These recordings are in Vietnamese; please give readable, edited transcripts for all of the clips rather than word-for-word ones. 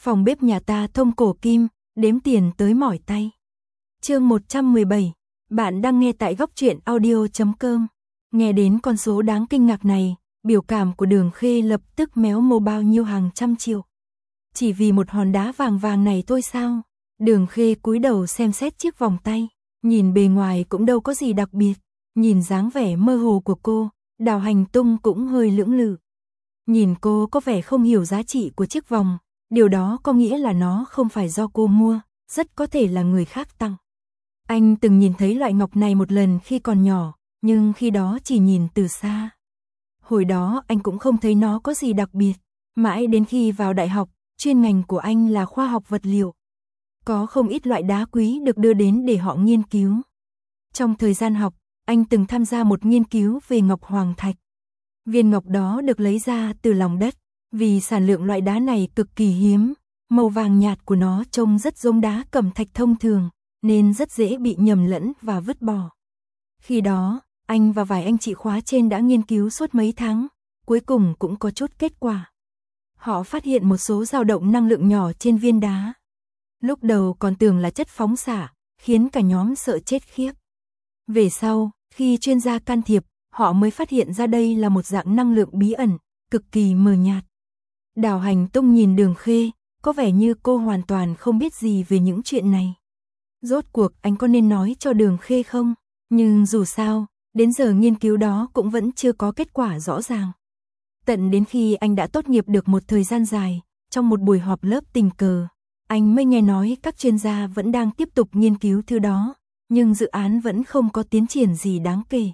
Phòng bếp nhà ta thông cổ kim, đếm tiền tới mỏi tay. Chương 117. Bạn đang nghe tại góc truyện audio.com. Nghe đến con số đáng kinh ngạc này, biểu cảm của Đường Khê lập tức méo mô bao nhiêu hàng trăm triệu. Chỉ vì một hòn đá vàng vàng này thôi sao? Đường Khê cúi đầu xem xét chiếc vòng tay, nhìn bề ngoài cũng đâu có gì đặc biệt, nhìn dáng vẻ mơ hồ của cô, Đào Hành Tung cũng hơi lưỡng lự. Nhìn cô có vẻ không hiểu giá trị của chiếc vòng, điều đó có nghĩa là nó không phải do cô mua, rất có thể là người khác tặng. Anh từng nhìn thấy loại ngọc này một lần khi còn nhỏ, nhưng khi đó chỉ nhìn từ xa. Hồi đó anh cũng không thấy nó có gì đặc biệt, mãi đến khi vào đại học, chuyên ngành của anh là khoa học vật liệu. Có không ít loại đá quý được đưa đến để họ nghiên cứu. Trong thời gian học, anh từng tham gia một nghiên cứu về ngọc hoàng thạch. Viên ngọc đó được lấy ra từ lòng đất, vì sản lượng loại đá này cực kỳ hiếm, màu vàng nhạt của nó trông rất giống đá cẩm thạch thông thường, nên rất dễ bị nhầm lẫn và vứt bỏ. Khi đó, anh và vài anh chị khóa trên đã nghiên cứu suốt mấy tháng, cuối cùng cũng có chút kết quả. Họ phát hiện một số dao động năng lượng nhỏ trên viên đá. Lúc đầu còn tưởng là chất phóng xạ, khiến cả nhóm sợ chết khiếp. Về sau, khi chuyên gia can thiệp, họ mới phát hiện ra đây là một dạng năng lượng bí ẩn, cực kỳ mờ nhạt. Đào Hành Tung nhìn Đường Khê, có vẻ như cô hoàn toàn không biết gì về những chuyện này. Rốt cuộc anh có nên nói cho Đường Khê không? Nhưng dù sao, đến giờ nghiên cứu đó cũng vẫn chưa có kết quả rõ ràng. Tận đến khi anh đã tốt nghiệp được một thời gian dài, trong một buổi họp lớp tình cờ, anh mới nghe nói các chuyên gia vẫn đang tiếp tục nghiên cứu thứ đó, nhưng dự án vẫn không có tiến triển gì đáng kể.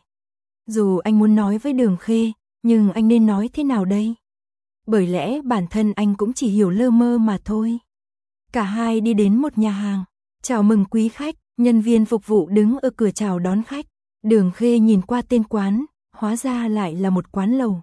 Dù anh muốn nói với Đường Khê, nhưng anh nên nói thế nào đây? Bởi lẽ bản thân anh cũng chỉ hiểu lơ mơ mà thôi. Cả hai đi đến một nhà hàng, chào mừng quý khách, nhân viên phục vụ đứng ở cửa chào đón khách. Đường Khê nhìn qua tên quán, hóa ra lại là một quán lẩu.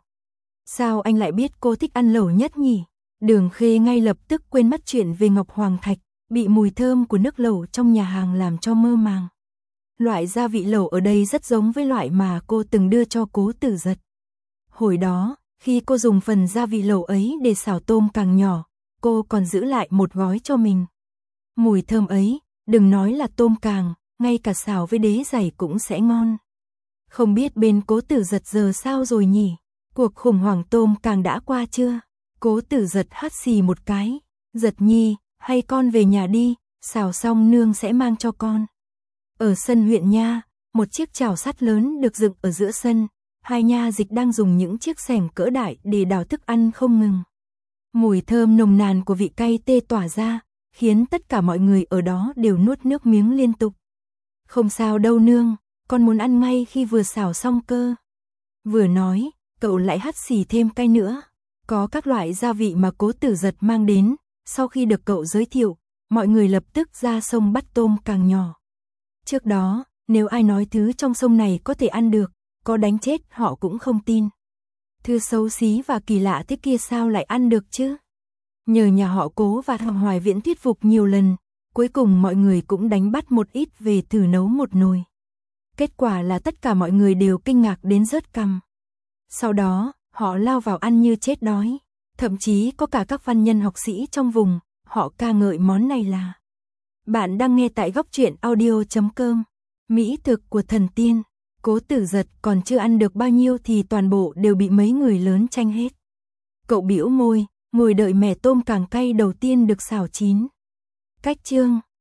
Sao anh lại biết cô thích ăn lẩu nhất nhỉ? Đường Khê ngay lập tức quên mất chuyện về ngọc hoàng thạch, bị mùi thơm của nước lẩu trong nhà hàng làm cho mơ màng. Loại gia vị lẩu ở đây rất giống với loại mà cô từng đưa cho Cố Tử Giật. Hồi đó, khi cô dùng phần gia vị lẩu ấy để xào tôm càng nhỏ, cô còn giữ lại một gói cho mình. Mùi thơm ấy, đừng nói là tôm càng, ngay cả xào với đế dày cũng sẽ ngon. Không biết bên Cố Tử Giật giờ sao rồi nhỉ? Cuộc khủng hoảng tôm càng đã qua chưa? Cố Tử Giật hắt xì một cái. Giật nhi, hay con về nhà đi, xào xong nương sẽ mang cho con. Ở sân huyện nha, một chiếc chảo sắt lớn được dựng ở giữa sân. Hai nha dịch đang dùng những chiếc xẻng cỡ đại để đào thức ăn không ngừng. Mùi thơm nồng nàn của vị cay tê tỏa ra, khiến tất cả mọi người ở đó đều nuốt nước miếng liên tục. Không sao đâu nương, con muốn ăn ngay khi vừa xào xong cơ. Vừa nói, cậu lại hắt xì thêm cay nữa. Có các loại gia vị mà Cố Tử Giật mang đến, sau khi được cậu giới thiệu, mọi người lập tức ra sông bắt tôm càng nhỏ. Trước đó, nếu ai nói thứ trong sông này có thể ăn được, có đánh chết họ cũng không tin. Thứ xấu xí và kỳ lạ thế kia sao lại ăn được chứ? Nhờ nhà họ Cố và Hoàng Hoài Viễn thuyết phục nhiều lần, cuối cùng mọi người cũng đánh bắt một ít về thử nấu một nồi. Kết quả là tất cả mọi người đều kinh ngạc đến rớt cằm. Sau đó, họ lao vào ăn như chết đói. Thậm chí có cả các văn nhân học sĩ trong vùng, họ ca ngợi món này là. Bạn đang nghe tại góc truyện audio.com. Mỹ thực của thần tiên. Cố Tử Giật còn chưa ăn được bao nhiêu thì toàn bộ đều bị mấy người lớn tranh hết. Cậu bĩu môi, ngồi đợi mẻ tôm càng cay đầu tiên được xào chín. Cách chương